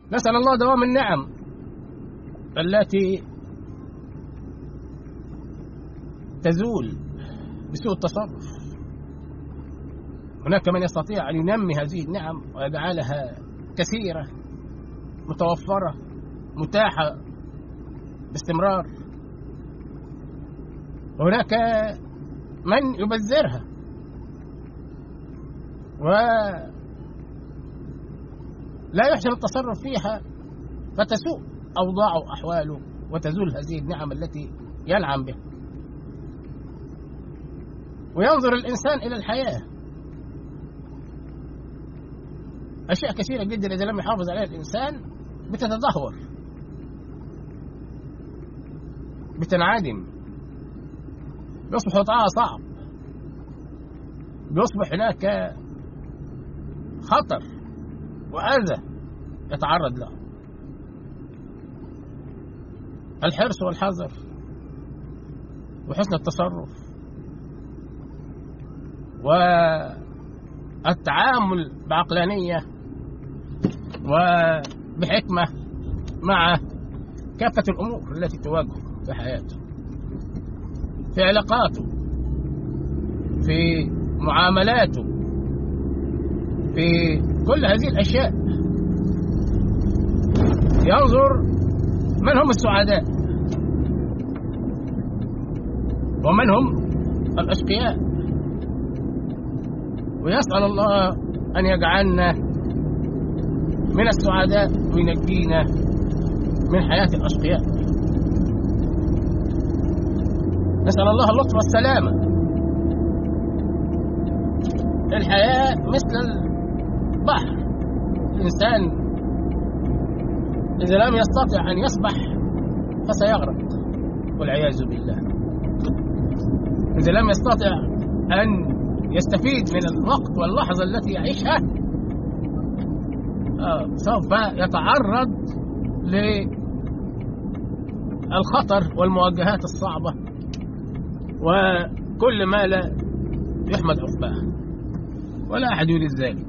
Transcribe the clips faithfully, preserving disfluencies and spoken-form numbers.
نسأل الله دوام النعم التي تزول بسوء التصرف. هناك من يستطيع أن ينمي هذه النعم ويجعلها كثيرة متوفرة متاحة باستمرار، وهناك من يبذرها ولا يحسن التصرف فيها فتسوء أوضاعه وأحواله وتزول هذه النعم التي ينعم بها. وينظر الإنسان إلى الحياة أشياء كثيرة جدا إذا لم يحافظ عليها الإنسان بتتدهور، بتنعدم، بيصبح وضعها صعب، بيصبح هناك خطر وأذى يتعرض له. الحرص والحذر وحسن التصرف والتعامل بعقلانية وبحكمة مع كافة الأمور التي تواجهه في حياته، في علاقاته، في معاملاته، في كل هذه الأشياء. ينظر من هم السعداء ومن هم الأشقياء، ويسأل الله أن يجعلنا من السعداء وينجينا من حياة الأشقياء. نسأل الله اللطف والسلامة. الحياة مثل البحر، الإنسان إذا لم يستطع أن يسبح فسيغرق والعياذ بالله. إذا لم يستطع أن يستفيد من الوقت واللحظة التي يعيشها آه سوف يتعرض للخطر والمواجهات الصعبة وكل ما لا يحمد عقباه، ولا أحد يريد ذلك.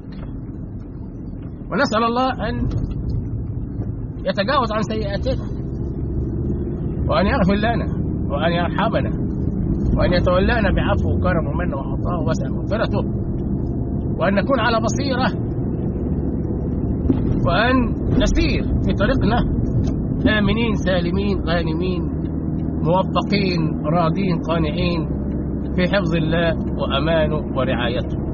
ونسأل الله أن يتجاوز عن سيئاتنا وأن يغفر لنا وأن يرحمنا وأن يتولانا بعفو وكرم ومن وعطاء وسع مغفرته، وأن نكون على بصيرة، وأن نسير في طريقنا آمنين سالمين غانمين موفقين راضين قانعين في حفظ الله وأمانه ورعايته.